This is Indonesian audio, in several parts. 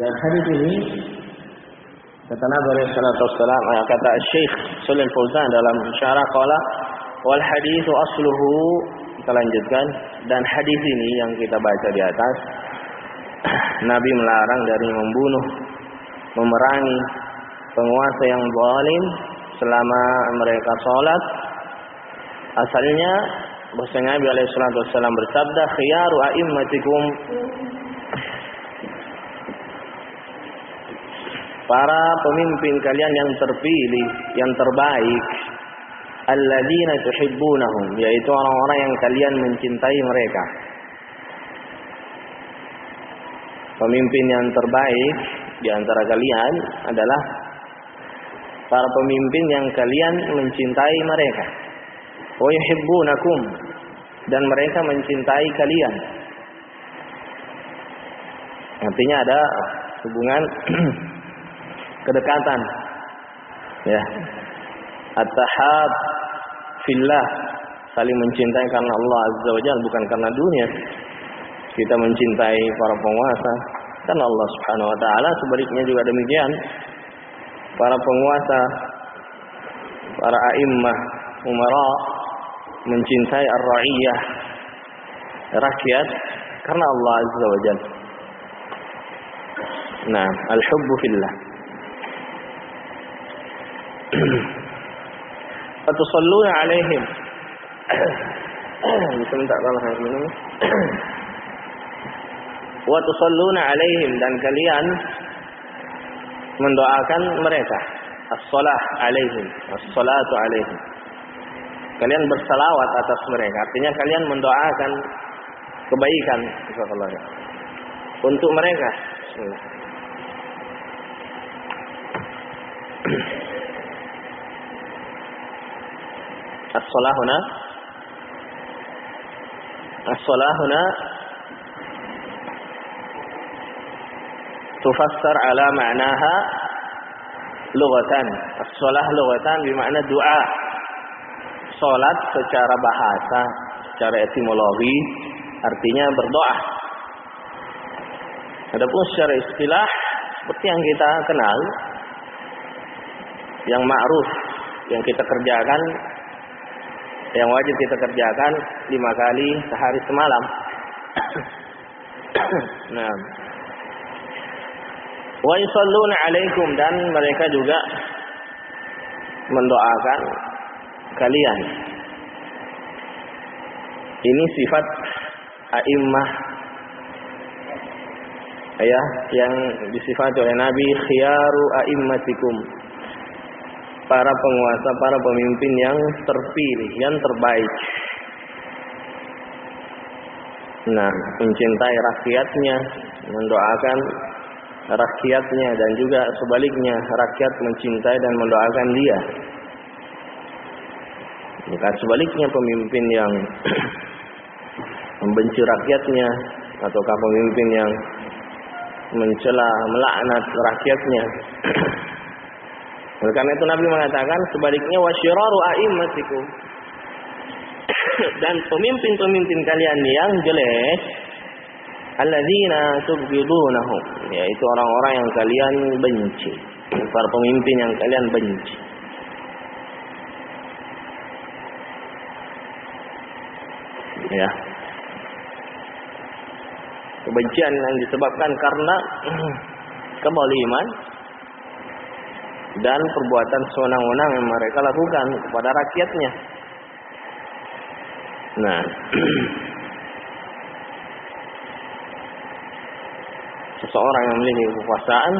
Dan hadis ini kata Nabi sallallahu alaihi wasallam, kata Syekh Shalih Al-Fauzan dalam syarah qala wal haditsu asluhu, kita lanjutkan, dan hadis ini yang kita baca di atas Nabi melarang dari membunuh, memerangi penguasa yang zalim selama mereka salat. Asalnya bahwasanya Nabi alaihi wasallam bersabda khiyaru a'immatikum, para pemimpin kalian yang terpilih, yang terbaik, alladzina tuhibbunahum, yaitu orang-orang yang kalian mencintai mereka. Pemimpin yang terbaik di antara kalian adalah para pemimpin yang kalian mencintai mereka. Wa yuhibbunakum, dan mereka mencintai kalian. Artinya ada hubungan kedekatan, ya, at-tahab fillah, saling mencintai karena Allah Azza wa Jalla, bukan karena dunia. Kita mencintai para penguasa karena Allah Subhanahu wa taala, sebaliknya juga demikian. Para penguasa, para a'immah, umara mencintai ar-ra'iyah, rakyat, karena Allah Azza wa Jalla. Nah, al-hubbu fillah. Fatusalluna alaihim. Bisa minta tolong air minum. Wa tusalluna alaihim, dan kalian mendoakan mereka. As-shalah alaihim, as-salatu alaihim. Kalian bersalawat atas mereka. Artinya kalian mendoakan kebaikan untuk mereka. Bismillah. As-shalah huna tufassar ala ma'naha lughatan. As-shalah lughatan bermakna doa. Salat secara bahasa, secara etimologi artinya berdoa. Adapun secara istilah seperti yang kita kenal, yang ma'ruf, yang kita kerjakan, yang wajib kita kerjakan 5 kali sehari semalam. Nah, wa yusalluna alaikum, dan mereka juga mendoakan kalian. Ini sifat a'immah, ya, yang disifati oleh Nabi, khiyaru a'immatikum, para penguasa, para pemimpin yang terpilih, yang terbaik. Nah, mencintai rakyatnya, mendoakan rakyatnya, dan juga sebaliknya, rakyat mencintai dan mendoakan dia. Bukan sebaliknya, pemimpin yang membenci rakyatnya, ataukah pemimpin yang mencela, melaknat rakyatnya. Oleh karena itu Nabi mengatakan sebaliknya, wasyiraru a'immatikum, dan pemimpin-pemimpin kalian yang jelek, alladzina tubghidunahum, yaitu orang-orang yang kalian benci, para pemimpin yang kalian benci. Ya. Kebencian yang disebabkan karena kezaliman dan perbuatan sewenang-wenang yang mereka lakukan kepada rakyatnya. Nah, seseorang yang memiliki kekuasaan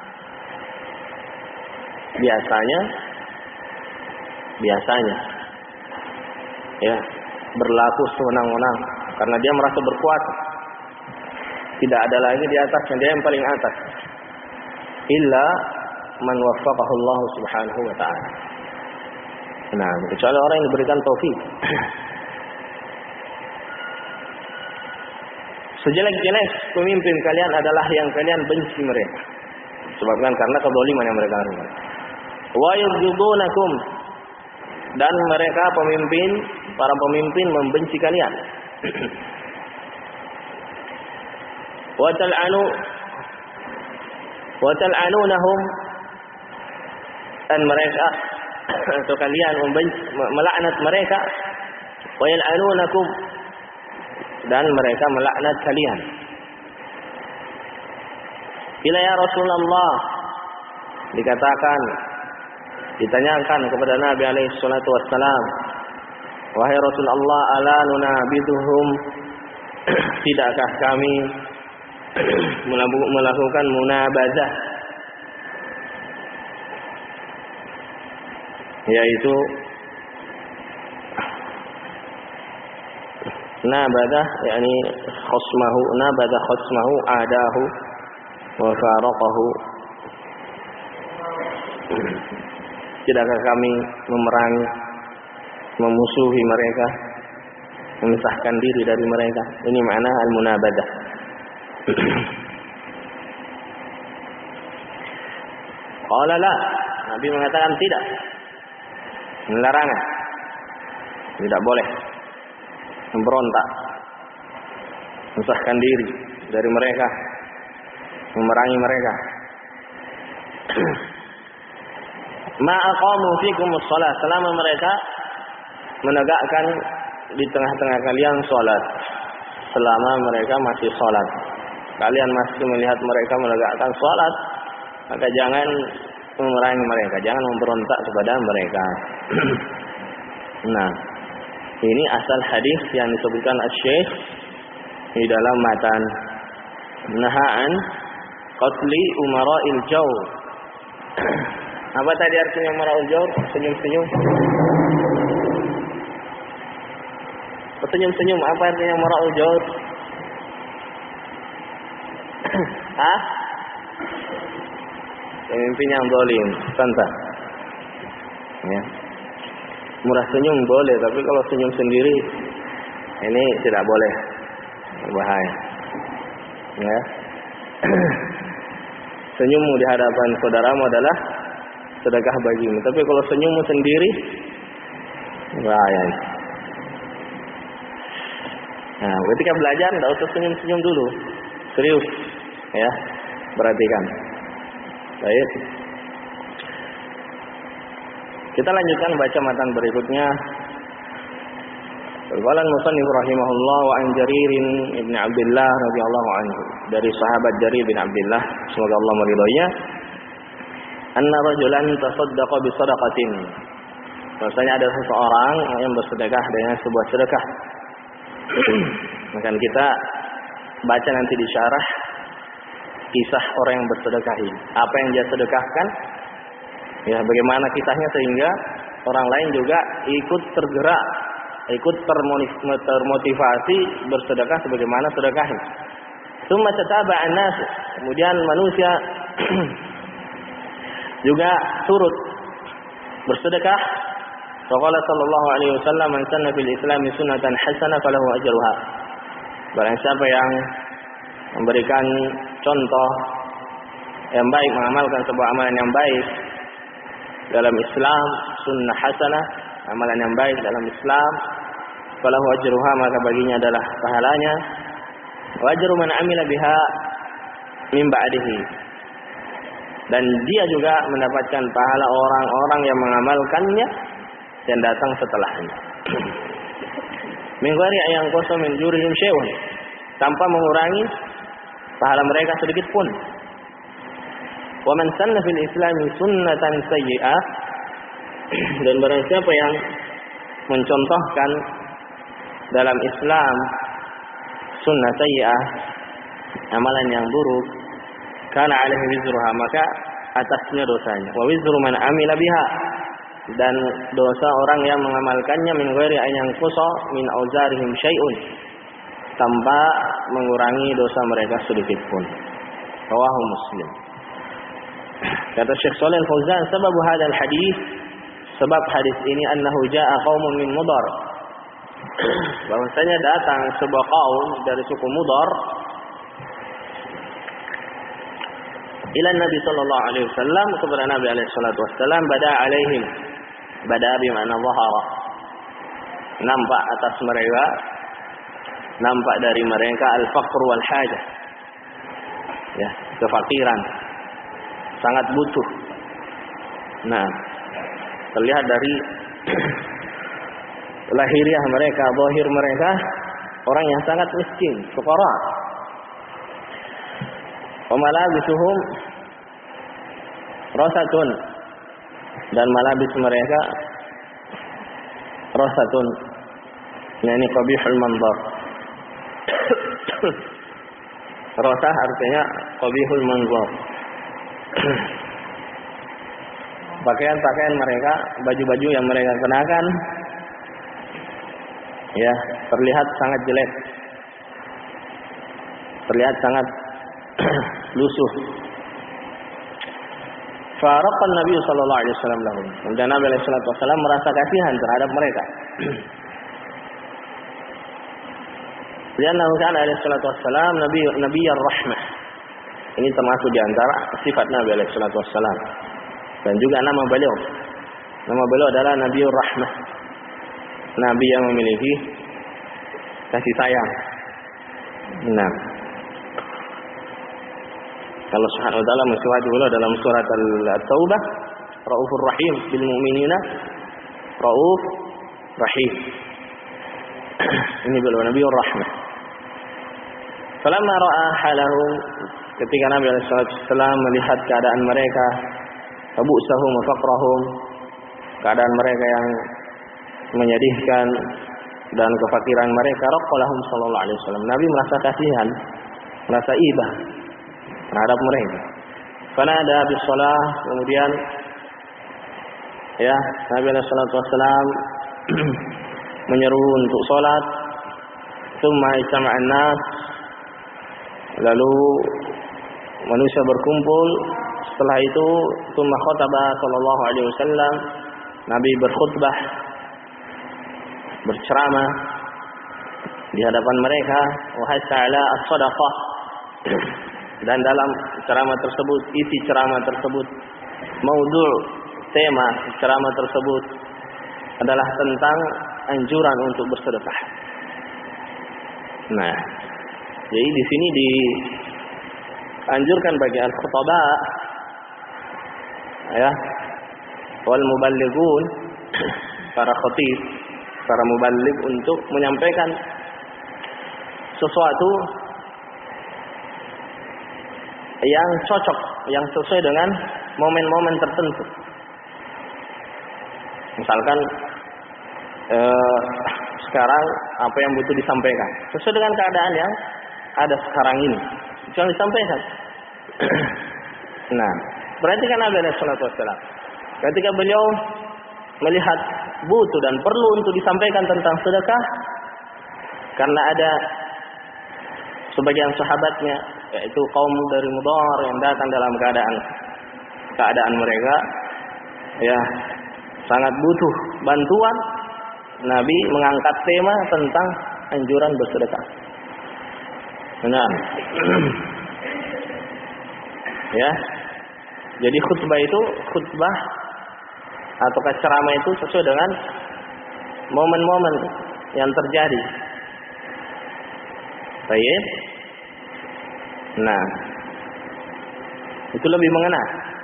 biasanya ya, berlaku sewenang-wenang karena dia merasa berkuasa. Tidak ada lagi di atasnya, dia yang paling atas. Illa man waffaqahu Allah Subhanahu wa taala. Nah, kecuali orang yang diberikan taufik. Sejelek-jelek pemimpin kalian adalah yang kalian benci mereka, sebabkan karena kezaliman yang mereka lakukan. Wa yubghidunakum, dan mereka para pemimpin membenci kalian. Wa tal'anu, wa tal'anunahum, dan mereka atau kalian melaknat mereka, wa yal'anunakum, dan mereka melaknat kalian. Bila ya Rasulullah, dikatakan, ditanyakan kepada Nabi alaihi salatu wassalam, wahai Rasulullah, ala nunabiduhum, tidakkah kami melakukan munabazah, yaitu nabadah, yakni khasmahu, nabadah khasmahu adahu wa faraqahu, tidakkah kami memerangi, memusuhi mereka, memisahkan diri dari mereka? Ini makna al-munabadah. Qala la, Nabi mengatakan tidak, larangan, tidak boleh memberontak, memisahkan diri dari mereka, memerangi mereka. Ma aqamu fikumus shalah, selama mereka menegakkan di tengah-tengah kalian salat, selama mereka masih salat, kalian masih melihat mereka menegakkan salat, maka jangan memerangi mereka, jangan memberontak kepada mereka. Nah, ini asal hadis yang disebutkan Asy-Syaikh di dalam matan nahaan qatli umara'il jawr. Apa tadi artinya umara'il jawr? Senyum-senyum. Senyum-senyum, apa artinya umara'il jawr? Hah? Pemimpin yang zalim, santai. Ya. Murah senyum boleh, tapi kalau senyum sendiri ini tidak boleh, bahaya. Ya. Senyummu di hadapan saudaramu adalah sedekah bagimu, tapi kalau senyummu sendiri bahaya. Nah, ketika belajar tidak usah senyum-senyum dulu, serius, ya, perhatikan. Baik. Kita lanjutkan baca matan berikutnya. Qala al-musannif rahimahullah wa an Jarir bin Abdullah radhiyallahu anhu, dari sahabat Jarir bin Abdullah, semoga Allah meridhoinya, anna rajulan tasaddaqa bi sadaqatin, bahwasanya ada seseorang yang bersedekah dengan sebuah sedekah. Maka kita baca nanti di syarah kisah orang yang bersedekah ini, apa yang dia sedekahkan, ya, bagaimana kisahnya sehingga orang lain juga ikut tergerak, ikut termotivasi bersedekah sebagaimana sedekahnya. Tsumma tataba'an nas, kemudian manusia juga turut bersedekah. Faqala sallallahu alaihi wasallam, man sanna fil islami sunnatan hasanah falahu ajruha. Barang siapa yang memberikan contoh yang baik, mengamalkan sebuah amalan yang baik dalam Islam, sunnah hasanah, amalan yang baik dalam Islam, falahu ajruha, maka baginya adalah pahalanya, wa ajru man amila biha min ba'dihi, dan dia juga mendapatkan pahala orang-orang yang mengamalkannya dan datang setelahnya. Min ghairi ayang qasa min jurihim syai'un, tanpa mengurangi pahala mereka sedikit pun. Wa man sanna fil islami sunnatan sayyi'ah, dan barang siapa yang mencontohkan dalam Islam sunnah sayyi'ah, amalan yang buruk, kana alaihi wizruha, maka atasnya dosanya, wa wizru man amila biha, dan dosa orang yang mengamalkannya, min ghairi an yanqusa min auzarihim syai'un, tanpa mengurangi dosa mereka sedikit pun. Rawahu Muslim. Kata Syekh Shalih Al-Fauzan, sebab hadal hadis, sebab hadis ini, annahu jaa qaumun min Mudar, bahwasanya datang sebuah kaum dari suku Mudar ila Nabi sallallahu alaihi wasallam, kepada Nabi alaihi salatu wasallam, bada alaihim, bada bi makna zahara, nampak atas mereka, nampak dari mereka al-faqr wal hajah, ya, kefakiran sangat butuh. Nah, terlihat dari lahiriah mereka, zahir mereka, orang yang sangat miskin, fuqara. Wa malabisuhum rasatun, dan malabis mereka rasatun, yakni qabihul manzar. Rasah artinya qabihul manzar. Pakaian-pakaian mereka, baju-baju yang mereka kenakan, ya, terlihat sangat jelek, terlihat sangat lusuh. Faraqan Nabi sallallahu alaihi wasallam lahum. Dan Nabi alaihi wasallam merasa kasihan terhadap mereka. Karena kan alaihi wasallam Nabiyyur Rahmah. Ini termasuk di antara sifat Nabi alaihi wasallam. Dan juga nama beliau. Nama beliau adalah Nabiyyur Rahmah. Nabi yang memiliki kasih sayang. Nah, Allah Subhanahu wa taala mensifati beliau dalam surat At-Taubah, Raufur Rahim bil mu'minina, Rauf Rahim. Ini beliau Nabiyyur Rahmah. Falamma ra'a halahum, ketika Nabi alaihi wasallam melihat keadaan mereka, abu'sahum wa faqrahum, keadaan mereka yang menyedihkan dan kefakiran mereka, raqalahum sallallahu alaihi wasallam. Nabi merasa kasihan, merasa iba terhadap mereka. Fanada bis shalah, kemudian ya, Nabi alaihi wasallam menyeru untuk salat. Tsumma ijtama'an nas, lalu manusia berkumpul. Setelah itu, tsumma khataba sallallahu alaihi wasallam, Nabi berkhutbah, berceramah di hadapan mereka, wa hasala as-shadaqah. Dan dalam ceramah tersebut, isi ceramah tersebut, maudhu', tema ceramah tersebut adalah tentang anjuran untuk bersedekah. Nah, jadi di sini dianjurkan bagi al-khutaba, ya, wal muballighun, para khatib, para muballigh, untuk menyampaikan sesuatu yang cocok, yang sesuai dengan momen-momen tertentu. Misalkan sekarang apa yang butuh disampaikan sesuai dengan keadaan yang ada sekarang ini, jangan disampaikan. Nah, perhatikan Nabi alaihi wasallam ketika beliau melihat butuh dan perlu untuk disampaikan tentang sedekah, karena ada sebagian sahabatnya, yaitu kaum dari Mudhar, yang datang dalam keadaan mereka ya sangat butuh bantuan. Nabi mengangkat tema tentang anjuran bersedekah. Nah, ya, jadi khutbah atau ceramah itu sesuai dengan momen-momen yang terjadi. Baik. Nah, itu lebih mengena.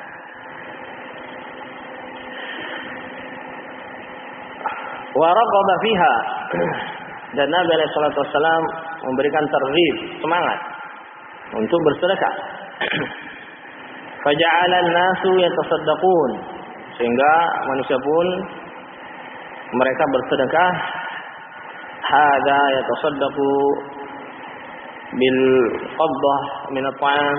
Wa raqaba fiha, dan Nabi alaihi wasallam memberikan targhib, semangat untuk bersedekah. Faja'ala an-nasu yatasaddaqun, sehingga manusia pun mereka bersedekah. Hadza yatasaddaqu bil qabdah min at-ta'am,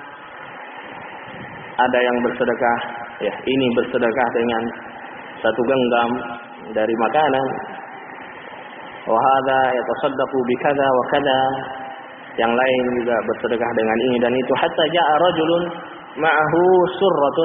ada yang bersedekah, ya, ini bersedekah dengan satu genggam dari makanan. Wa hadza yatasaddaqu bi kadza wa kadza, yang lain juga bersedekah dengan ini dan itu. Hatta ja'a rajulun ma'ahu surratun,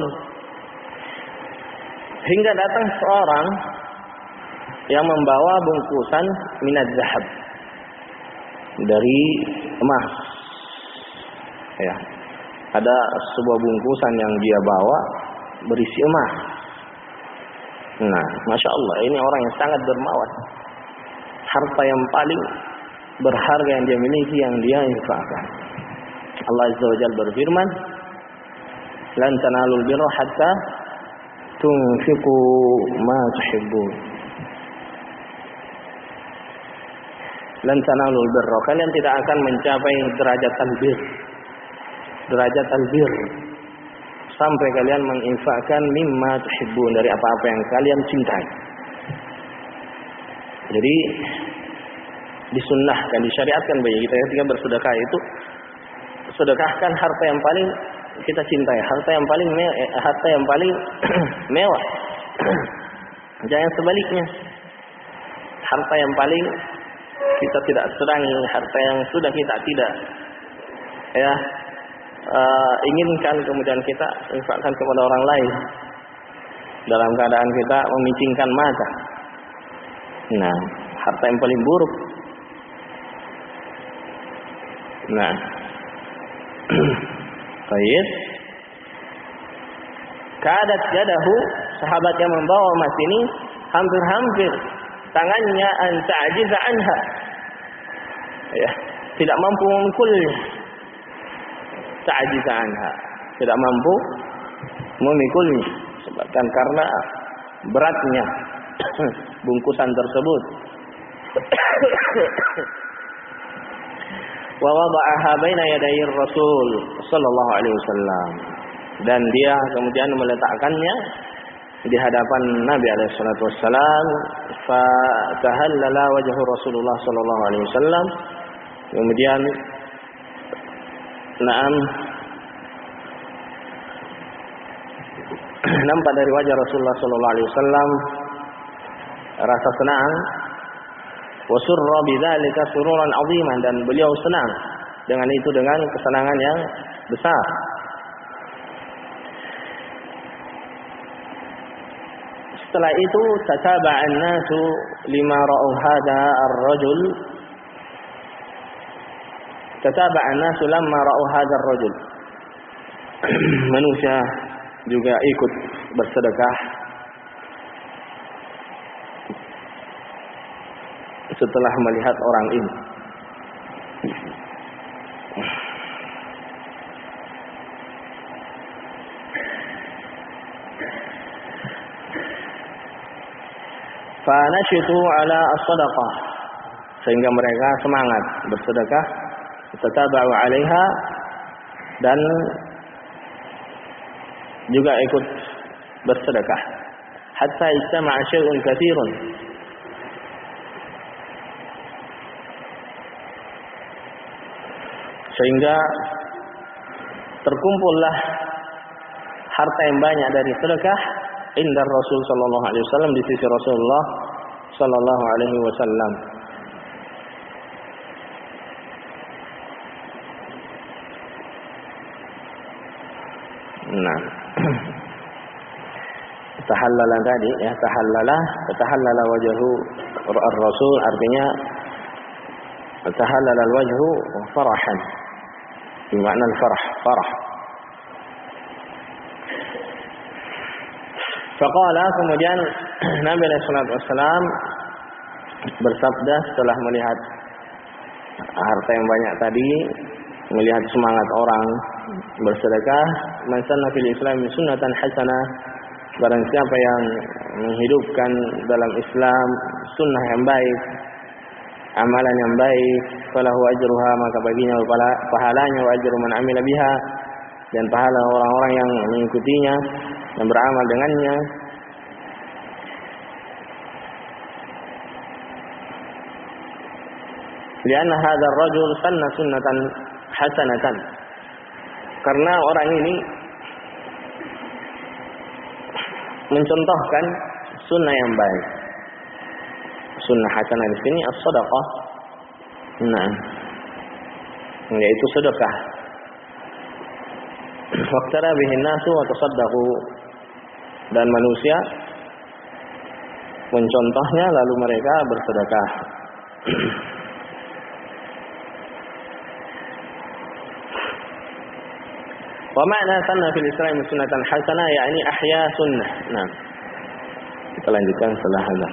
hingga datang seorang yang membawa bungkusan minaz zahab, dari emas. Ya, ada sebuah bungkusan yang dia bawa berisi emas. Nah, masya Allah, ini orang yang sangat dermawan. Harta yang paling berharga yang dia miliki, yang dia infakkan. Allah Azza wa Jalla berfirman, lan tanalul birra hatta tunfiqu ma tuhibbun. Lan tanalul birra, kalian tidak akan mencapai derajat albir. Derajat albir sampai kalian menginfakkan mimma tuhibbun, dari apa-apa yang kalian cintai. Jadi disunnahkan, disyariatkan bagi kita ketika bersedekah itu, sedekahkan harta yang paling kita cintai, harta yang paling mewah. Jangan sebaliknya, harta yang paling kita tidak senangi, harta yang sudah kita tidak inginkan, kemudian kita infakkan kepada orang lain dalam keadaan kita memicingkan mata. Nah, harta yang paling buruk. Nah, baik. Kadat yadahu, sahabat yang membawa emas ini hampir-hampir tangannya ta'jiza anha, ya, tidak mampu memukulnya. Ta'jiza anha, tidak mampu memikulnya, sebabkan karena beratnya bungkusan tersebut. Wa wada'aha baina yaday Rasul sallallahu alaihi wasallam, dan dia kemudian meletakkannya di hadapan Nabi alaihi salatu wasallam. Fa tahallala wajhu Rasulullah sallallahu alaihi wasallam, kemudian nampak dari wajah Rasulullah sallallahu alaihi wasallam rasa senang. Wa surra bidzalika sururan 'aziman, dan beliau senang dengan itu, dengan kesenangan yang besar. Setelah itu tataba'an nasu lima ra'u hadha ar-rajul, tataba'an nasu lamma ra'u hadha ar-rajul. Manusia juga ikut bersedekah setelah melihat orang ini. Fa nashitu ala as-sadaqah, sehingga mereka semangat bersedekah. Tataba'u 'alaiha, dan juga ikut bersedekah. Hatta ijtama'a syai'un katsirun, sehingga terkumpullah harta yang banyak dari sedekah inda Rasul sallallahu alaihi wasallam, di sisi Rasulullah sallallahu alaihi wasallam. Nah, tahallala tadi, ya, tahallala wajhu ar-Rasul, artinya tahallala al-wajhu farahan, bermakna farah. Faqala, kemudian Nabi sallallahu alaihi wasallam bersabda setelah melihat harta yang banyak tadi, melihat semangat orang bersedekah, man sanna fil Islam sunnatan hasanah, barang siapa yang menghidupkan dalam Islam sunnah yang baik, amalan yang baik, falahu ajruha, maka baginya pahalanya, wa ajru man amila biha, dan pahala orang-orang yang mengikutinya dan beramal dengannya. Lianna hadzal rajul sanna sunnatan hasanatan, karena orang ini mencontohkan sunnah yang baik. Sunnah hasanah di sini as-sadaqah, nah, yaitu sedekah. Waqtara bihin nasu wa tasaddaqu, dan manusia mencontohnya lalu mereka bersedekah. Wa ma'na sanna fil Islam sunnatan hasanah, yakni ahya sunnah. Nah, kita lanjutkan setelah azan.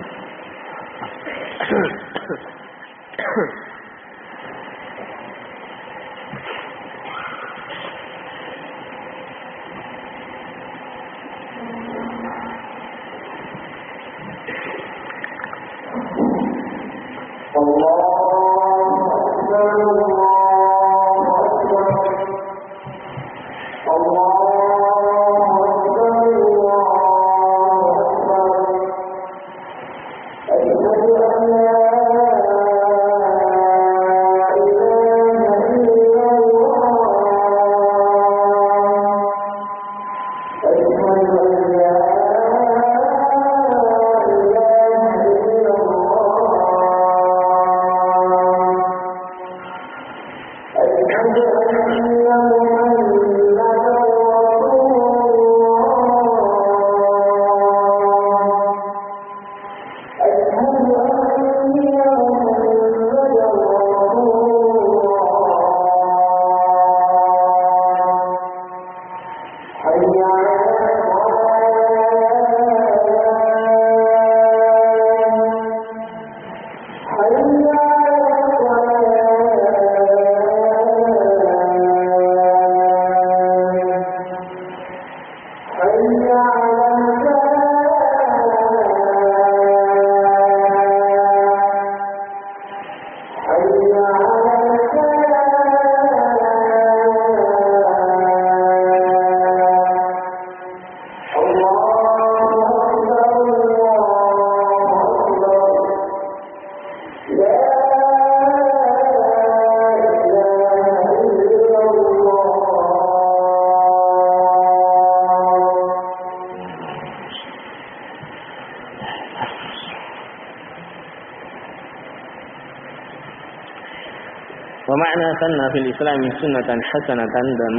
Wa ma'na sanna fil Islam sunnatan hasanatan, dan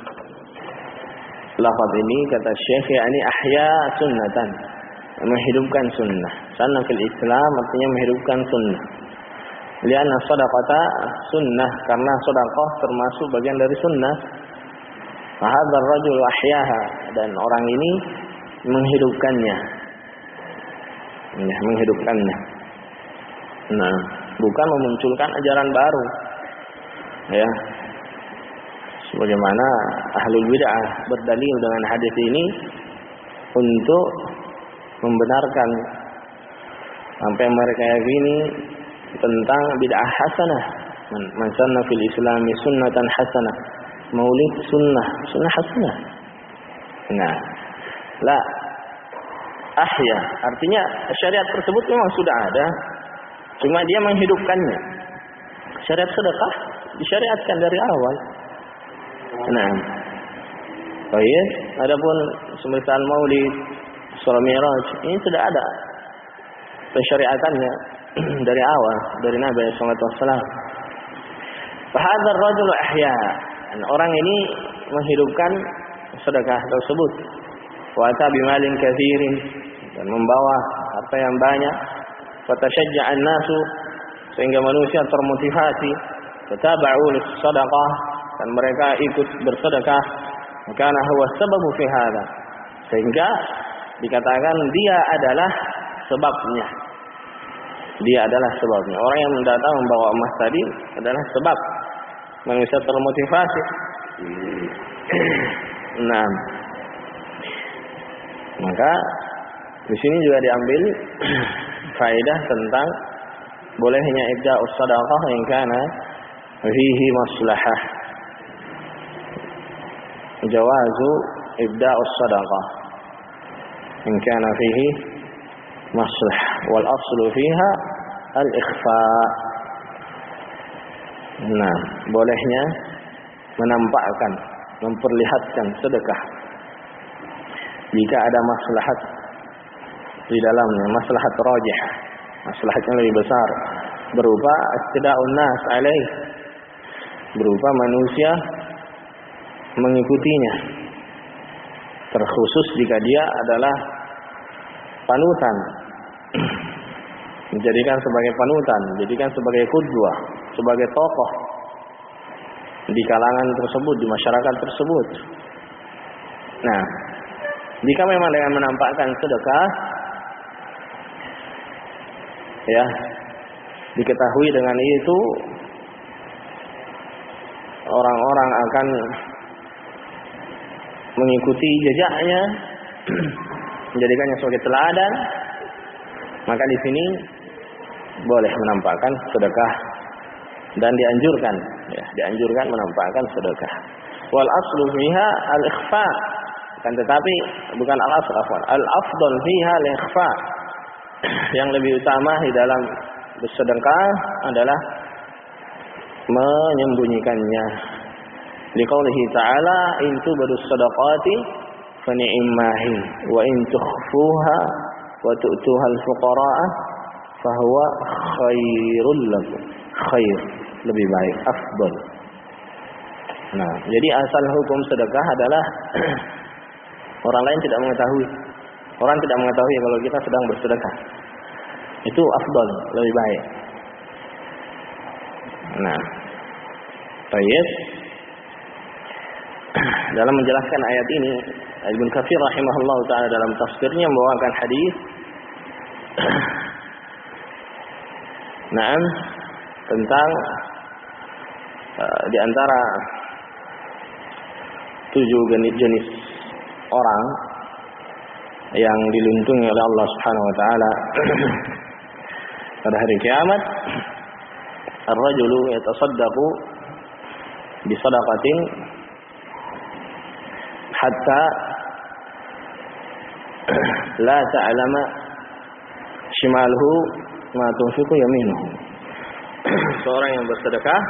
lafaz ini kata Syekh yakni ahya sunnatan, menghidupkan sunnah. Sanna fil Islam artinya menghidupkan sunnah. Lianna shadaqata sunnah, karena sedekah termasuk bagian dari sunnah. Fahadzal rajul ahyaha, dan orang ini menghidupkannya. Ya, menghidupkannya. Nah, bukan memunculkan ajaran baru. Ya. Sebagaimana ahlul bid'ah berdalil dengan hadis ini untuk membenarkan sampai mereka yakini tentang bid'ah hasanah. Man sanna fil Islami sunnatan hasanah. Maulid sunnah hasanah. Nah, la ahya artinya syariat tersebut memang sudah ada, cuma dia menghidupkannya. Syariat sedekah disyariatkan dari awal. Nah, baik. Adapun semisal Maulid, Isra Mi'raj, ini sudah ada pensyariatannya dari awal, dari Nabi sallallahu alaihi wasallam. Fahadzal rajul ahya, orang ini menghidupkan sedekah tersebut. Wa ata bimalin katsirin, dan membawa harta yang banyak. Fatashajja'an nasu, sehingga manusia termotivasi. Fataba'u lis-shadaqah, dan mereka ikut bersedekah. Karena huwa sababu fi hadza, sehingga dikatakan dia adalah sebabnya. Dia adalah sebabnya. Orang yang datang membawa emas tadi adalah sebab manusia termotivasi. Nah, maka di sini juga diambil faedah tentang bolehnya ibda'us shadaqah yang kana fihi maslahah. Jawazu ibda'us shadaqah in kana fihi maslahah, wal aslu fiha al-ikhfa. Nah, bolehnya menampakkan, memperlihatkan sedekah jika ada maslahat di dalamnya, maslahat rajih, maslahat yang lebih besar, berupa istida'un nas alaih, berupa manusia mengikutinya, terkhusus jika dia adalah panutan, dijadikan sebagai panutan, dijadikan sebagai qudwah, sebagai tokoh di kalangan tersebut, di masyarakat tersebut. Nah, jika memang dengan menampakkan sedekah, ya, diketahui dengan itu orang-orang akan mengikuti jejaknya, menjadikannya sebagai teladan, maka di sini boleh menampakkan sedekah dan dianjurkan, ya, dianjurkan menampakkan sedekah. Wal aslu fiha al-ikhfa, kan tetapi bukan al-asl, al-afdal fiha al-ikhfa. Yang lebih utama di dalam bersedekah adalah menyembunyikannya. Liqaulihi ta'ala, in tubdus sadaqati fa ni'mahi wa in tukhfuha wa tu'tuha al-fuqara'a fa huwa khairul lakum. Khair, lebih baik, afdal. Nah, jadi asal hukum sedekah adalah orang lain tidak mengetahui. Orang tidak mengetahui kalau kita sedang bersedekah. Itu afdal, lebih baik. Nah, baik. Dalam menjelaskan ayat ini, Ibnu Katsir rahimahullah taala dalam tafsirnya membawakan hadis Naam tentang di antara 7 jenis orang yang dilindungi oleh Allah Subhanahu wa taala pada hari kiamat. Ar-rajulu yatasaddaqu bi shadaqatin hatta la ta'lama shimaluhu ma tunfiqu yaminuhu. Seorang yang bersedekah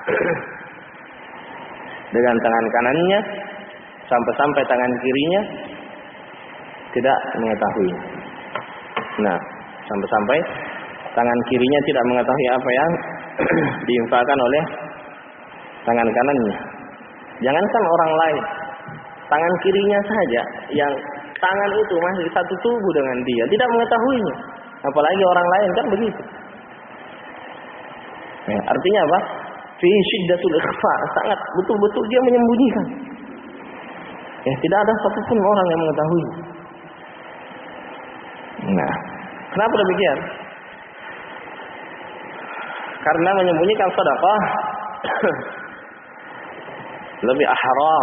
dengan tangan kanannya sampai tangan kirinya tidak mengetahui. Nah, sampai tangan kirinya tidak mengetahui apa yang diinfakkan oleh tangan kanannya. Jangankan orang lain, tangan kirinya saja yang tangan itu masih satu tubuh dengan dia tidak mengetahuinya, apalagi orang lain, kan begitu. Ya, artinya apa? Fi syiddatul ikhfa, sangat betul-betul dia menyembunyikan. Ya, tidak ada satupun orang yang mengetahui. Nah, kenapa demikian? Karena menyembunyikan sedekah lebih ahra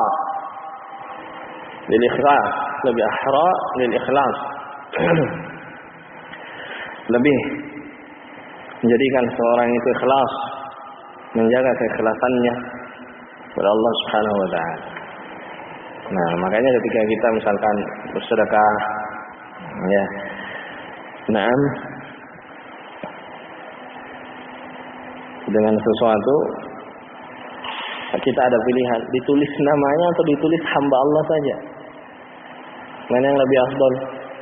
lil ikhlas, lebih ahra lil ikhlas. Lebih menjadikan seorang itu ikhlas, menjaga keikhlasannya kepada Allah Subhanahu wa taala. Nah, makanya ketika kita misalkan bersedekah, ya, naam, dengan sesuatu, kita ada pilihan, ditulis namanya atau ditulis hamba Allah saja. Mana yang lebih afdal?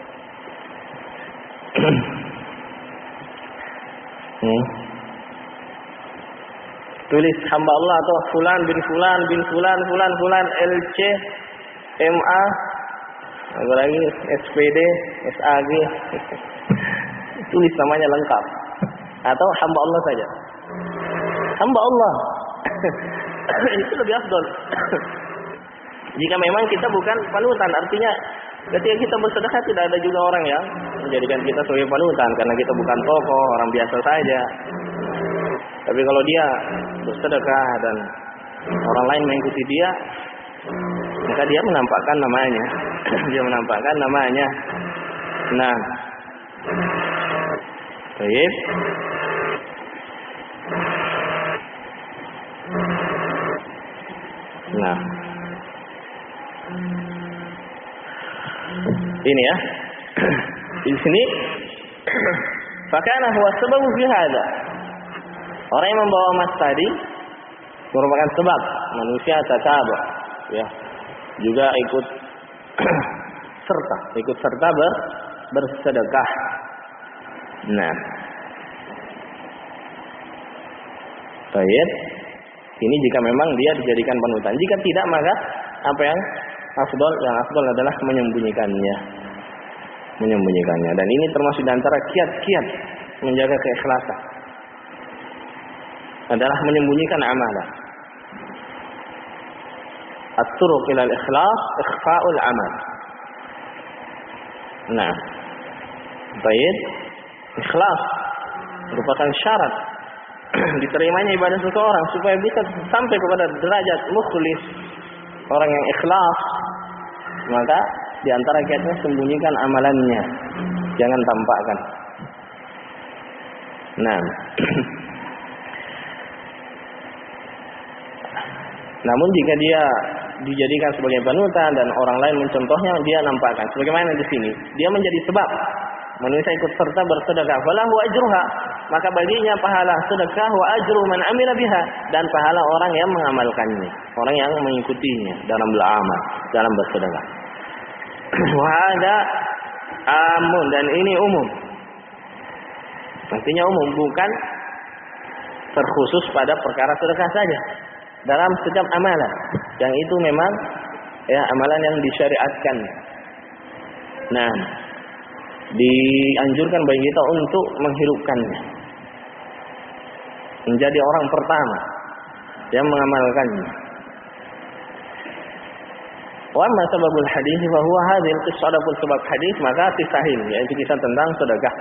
Tulis hamba Allah atau fulan bin fulan bin fulan fulan fulan LC MA, apalagi SPD, SAG. Tulis namanya lengkap atau hamba Allah saja. Hamba Allah. Itu lebih afdal. Jika memang kita bukan panutan, artinya ketika kita bersedekah tidak ada juga orang yang menjadikan kita sebagai panutan karena kita bukan tokoh, orang biasa saja. Tapi kalau dia bersedekah dan orang lain mengikuti dia, maka dia menampakkan namanya. Dia menampakkan namanya. Nah, baik. Nah, ini ya. Di sini fakana huwa sababu fi hada. Orang yang membawa emas tadi merupakan sebab manusia tataba, ya. Juga ikut serta bersedekah. Nah, baik. Ini jika memang dia dijadikan panutan. Jika tidak, maka apa yang afdal? Yang afdal adalah menyembunyikannya. Dan ini termasuk di antara kiat-kiat menjaga keikhlasan. Adalah menyembunyikan amalan. At-turuq ila al-ikhlas, ikhfa'ul amal. Nah, baik. Ikhlas merupakan syarat diterimanya ibadah seseorang supaya bisa sampai kepada derajat mukhlis, orang yang ikhlas. Maka di antara kiatnya sembunyikan amalannya, jangan tampakkan. Nah, namun jika dia dijadikan sebagai panutan dan orang lain mencontohnya, dia nampakkan sebagaimana di sini, dia menjadi sebab manusia ikut serta bersedekah, falahu ajruha, maka baginya pahala sedekah, wa ajru man amila biha, dan pahala orang yang mengamalkannya, orang yang mengikutinya dalam beramal, dalam bersedekah. Wa hada amun, dan ini umum. Artinya umum, bukan terkhusus pada perkara sedekah saja. Dalam setiap amalan yang itu memang ya amalan yang disyariatkan. Nah, dianjurkan bagi kita untuk menghidupkannya, menjadi orang pertama yang mengamalkannya. Wa amma sababul hadis fa huwa hadhil qissah, adapun sebab hadis maka kisah ini yaitu kisah tentang sedekah.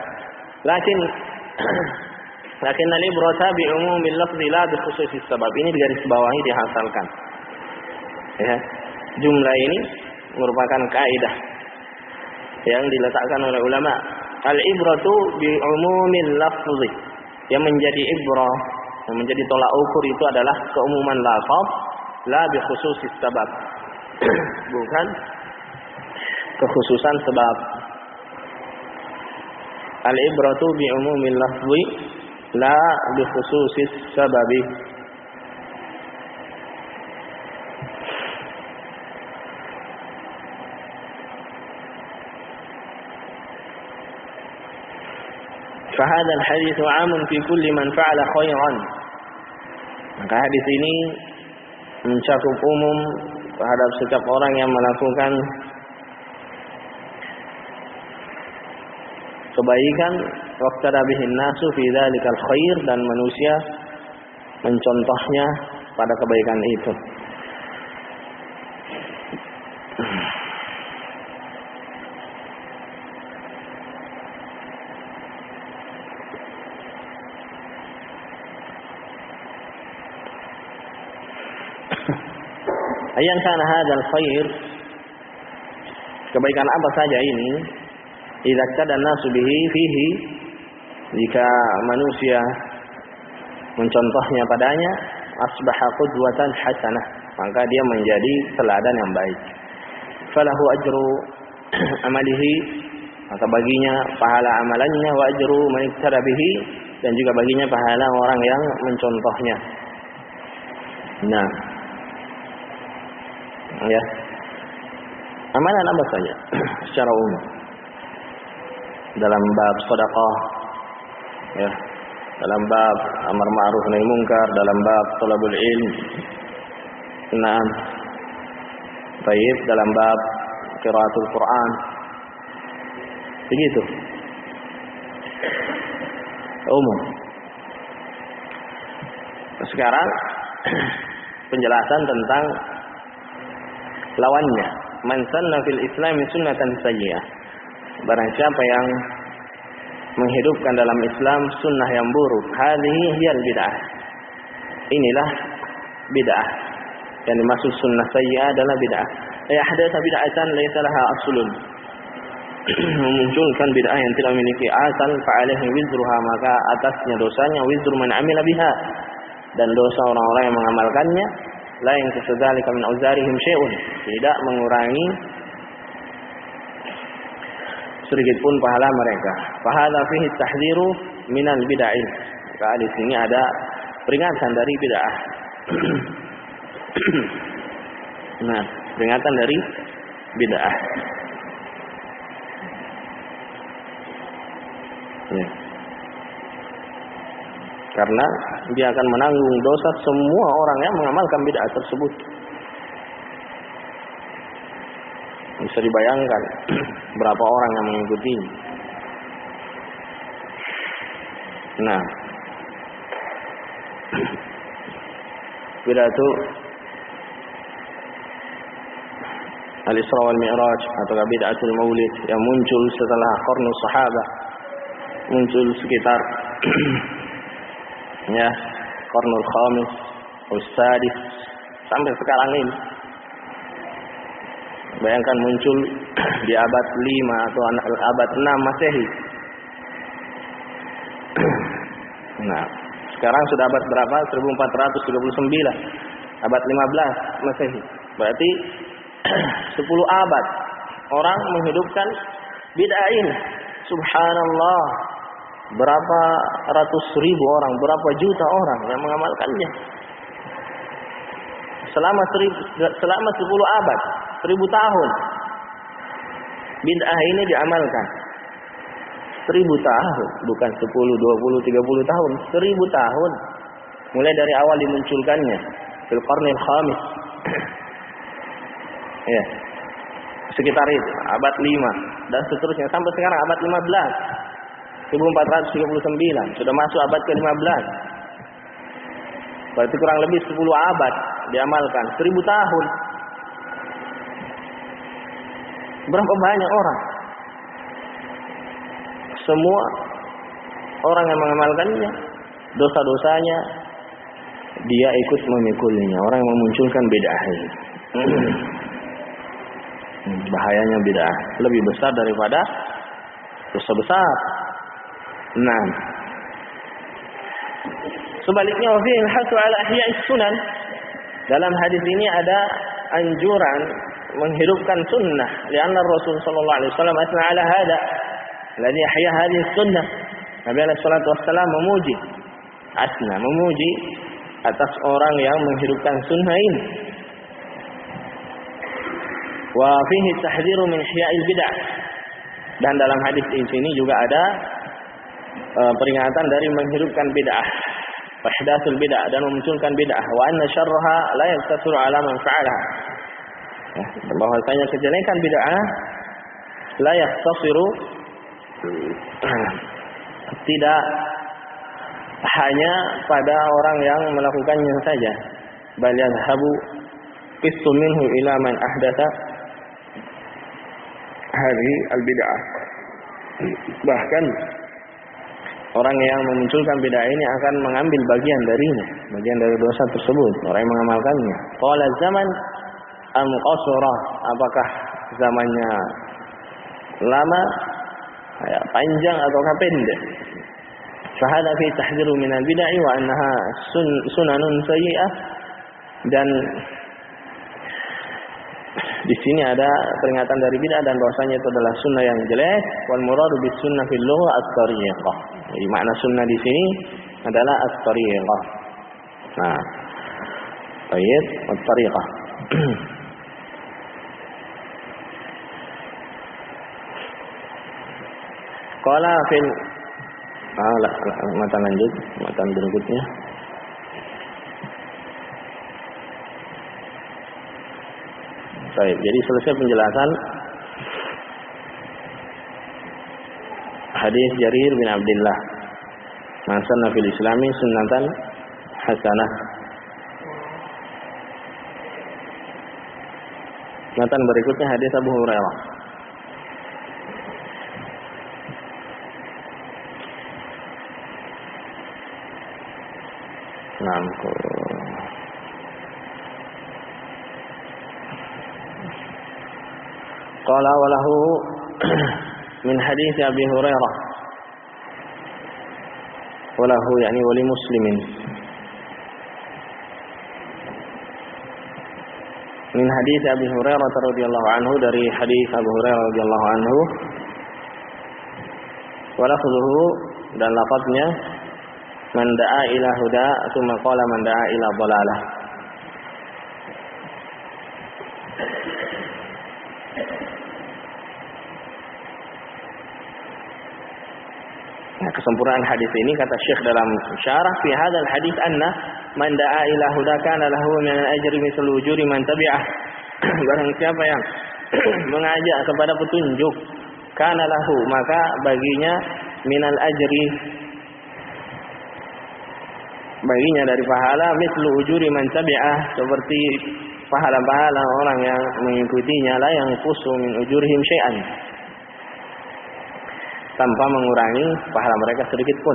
Lakin al-ibrata bi umumil lafzi la bi khususis sabab. Ini digaris bawahi, dihasalkan. Ya. Jumlah ini merupakan kaidah yang diletakkan oleh ulama. Al-ibratu bi umumil lafzi. Yang menjadi ibrah, yang menjadi tolak ukur itu adalah keumuman lafaz, la bi khususis sabab. Bukan kekhususan sebab. Al-ibratu bi umumil lafzi la bi khususis sababi. Fahadha al-hadithu 'amun fi kulli man fa'ala khairan. Maka hadis ini mencakup umum terhadap setiap orang yang melakukan kebaikan, waqtada bihin nasu fi dzalikal khair, dan manusia mencontohnya pada kebaikan itu. Ayyan kana hadzal khair, kebaikan apa saja ini, idza kada nasu bihi fihi, jika manusia mencontohnya padanya, asbaha qudwatan hasanah, maka dia menjadi teladan yang baik. Falahu ajru amalihi, maka baginya pahala amalannya, wa ajru man ittara bihi, dan juga baginya pahala orang yang mencontohnya. Nah, ya, amalan apa saja secara umum dalam bab sedekah, ya, dalam bab amar ma'ruf nahi munkar, dalam bab thalabul ilm, nah, baik, dalam bab qiraatul Quran, begitu umum. Sekarang penjelasan tentang lawannya. Man sanna fil Islam sunnatan sayyi'ah. Barang siapa yang menghidupkan dalam Islam sunnah yang buruk, hadhihi hiyal bid'ah. Inilah bid'ah. Yang dimaksud sunnah sayyi'ah adalah bid'ah. Ya hadatsa bid'atan laysa laha aslun. Memunculkan bid'ah yang tidak memiliki asal, fa alaihi wizruha, maka atasnya dosanya, wizru man amila biha, dan dosa orang-orang yang mengamalkannya. La yang kesudzalika min auzarihim syai'un, tidak mengurangi sedikit pun pahala mereka. Fahadha fihi tahdziru minal bid'ah. Maka di sini ada peringatan dari bid'ah. Nah, peringatan dari bid'ah. Ya. Karena dia akan menanggung dosa semua orang yang mengamalkan bid'ah tersebut. Bisa dibayangkan berapa orang yang mengikuti. Nah, bid'ah itu Al-Isra wal Mi'raj atau bid'atul Maulid yang muncul setelah qarnus sahabah, muncul sekitar ya qarnul khamis as-sadis sampai sekarang ini. Bayangkan muncul di abad 5 atau abad 6 Masehi. Sekarang sudah abad berapa? 1439. Abad 15 Masehi. Berarti 10 abad orang menghidupkan bid'ah ini. Subhanallah. Berapa ratus ribu orang, berapa juta orang yang mengamalkannya. Selama 10 abad, 1000 tahun. Bid'ah ini diamalkan. 1000 tahun, bukan 10, 20, 30 tahun, 1000 tahun. Mulai dari awal dimunculkannya, fil qarnil khamis. Ya. Sekitar itu, abad 5 dan seterusnya sampai sekarang abad 15. 1439, sudah masuk abad ke-15. Berarti kurang lebih 10 abad diamalkan, 1000 tahun. Berapa banyak orang? Semua orang yang mengamalkannya, dosa-dosanya dia ikut memikulnya. Orang yang memunculkan bid'ah ini. Bahayanya bid'ah lebih besar daripada dosa besar. Nah, sebaliknya wa fihi al-hasu ala ihya'is sunan. Dalam hadis ini ada anjuran menghidupkan sunnah. Lianna Rasul sallallahu alaihi wasallam asna ala hada alladhi ahya hadhihi sunnah. Nabi alaihi salatu wasallam memuji atas orang yang menghidupkan sunnah ini. Wa fihi tahdhiru min ihya'il bid'ah. Dan dalam hadis ini sini juga ada peringatan dari menghidupkan bid'ah, ihdatsul bid'ah, dan memunculkan bid'ah. Wa anna syarraha la yaqtasir ala man fa'alaha. Bahwasanya kejelekan bid'ah la yaqtasiru, tidak hanya pada orang yang melakukannya saja, bal yadhhabu qissun minhu ila man ahdatha hadhihi al-bid'ah. Bahkan orang yang memunculkan bid'ah ini akan mengambil bagian darinya, bagian dari dosa tersebut, orang yang mengamalkannya. Qala zaman am qasara, apakah zamannya lama, panjang ataukah pendek? Fahada fi tahdhiru min al-bid'ah wa annaha sunanun sayyi'ah. Dan di sini ada peringatan dari bid'ah dan bahwasanya itu adalah sunnah yang jelek. Wal muradu bis sunnah fil lughah at-tariqah. Jadi makna sunnah di sini adalah at-tariqah. Nah, baik, at-tariqah. Qala fil matan lanjut, matan berikutnya. Baik, jadi selesai penjelasan hadis Jarir bin Abdullah. Man sanna fil Islami sunnatan hasanah. Matan berikutnya hadis Abu Hurairah. Qala wa lahu min hadis Abi Hurairah. Wa lahu yani wa li muslimin. Min hadis Abi Hurairah radhiyallahu anhu, dari hadis Abu Hurairah radhiyallahu anhu. Wa lafzuhu, dan lafaznya man da'a ila huda tsumma qala man da'a ila dhalalah. Nah, kesempurnaan hadis ini kata Syekh dalam syarah, fi hadzal hadis anna man da'a ila huda kana lahu min al-ajri mithlu ujuri man tabi'ah. Barang siapa yang mengajak kepada petunjuk, kana lahu, maka baginya minal ajri, baginya dari pahala, mithlu ujuri man tabi'ah, seperti pahala-pahala orang yang mengikutinya, la yang qusu min ujurihim syai'an, tanpa mengurangi pahala mereka sedikit pun.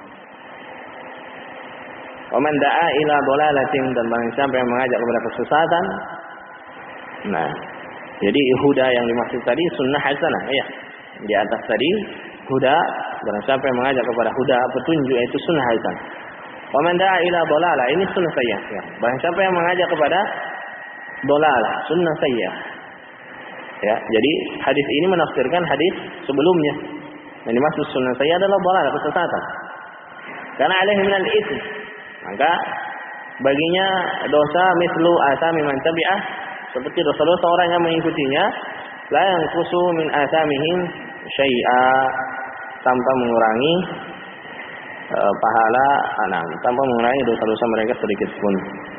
Wa man da'a ila dhalalatin, dan barang siapa yang mengajak kepada kesesatan. Nah, jadi huda yang dimaksud tadi sunnah hasanah, ya. Di atas tadi huda, barang siapa yang mengajak kepada huda, petunjuk, itu sunnah hasanah. Wa man da'a ila dhalalah, ini sunnah sayyah. Ya. Barang siapa yang mengajak kepada dhalalah, sunnah sayyah. Ya, jadi hadis ini menafsirkan hadis sebelumnya. Yang dimaksud sunnah sayyah adalah dhalalah, kesesatan. Karena alaihi minal itsm, maka baginya dosa mislu asami man tabi'ah, seperti dosa-dosa orang yang mengikutinya, la yanqusu min asamihim syai'a, tanpa mengurangi pahala anak, tanpa mengurangi dosa-dosa mereka sedikit pun.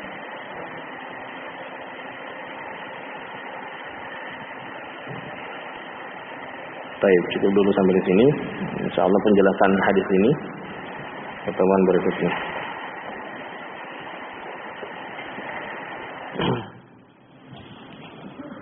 Baik, cukup dulu sampai di sini. Insyaallah penjelasan hadis ini pertemuan berikutnya.